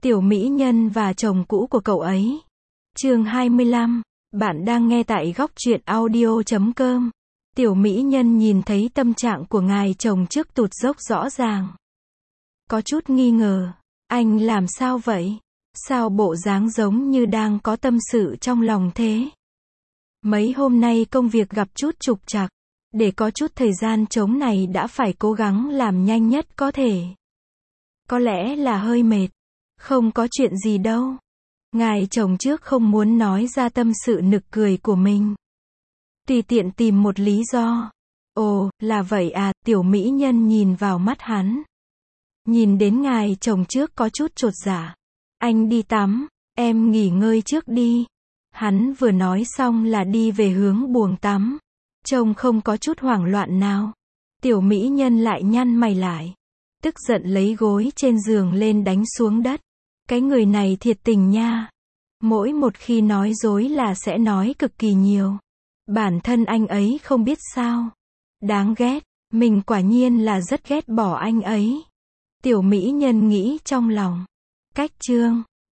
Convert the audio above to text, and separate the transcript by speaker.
Speaker 1: Tiểu mỹ nhân và chồng cũ của cậu ấy. Chương 25. Bạn đang nghe tại góc truyện audio.com. Tiểu mỹ nhân nhìn thấy tâm trạng của ngài chồng trước tụt dốc rõ ràng. Có chút nghi ngờ. Anh làm sao vậy? Sao bộ dáng giống như đang có tâm sự trong lòng thế? Mấy hôm nay công việc gặp chút trục trặc. Để có chút thời gian trống này đã phải cố gắng làm nhanh nhất có thể. Có lẽ là hơi mệt. Không có chuyện gì đâu. Ngài chồng trước không muốn nói ra tâm sự nực cười của mình. Tùy tiện tìm một lý do. Ồ, là vậy à, tiểu mỹ nhân nhìn vào mắt hắn. Nhìn đến ngài chồng trước có chút chột dạ. Anh đi tắm, em nghỉ ngơi trước đi. Hắn vừa nói xong là đi về hướng buồng tắm. Trông không có chút hoảng loạn nào. Tiểu mỹ nhân lại nhăn mày lại. Tức giận lấy gối trên giường lên đánh xuống đất. Cái người này thiệt tình nha. Mỗi một khi nói dối là sẽ nói cực kỳ nhiều. Bản thân anh ấy không biết sao. Đáng ghét, mình quả nhiên là rất ghét bỏ anh ấy. Tiểu mỹ nhân nghĩ trong lòng. Cách chương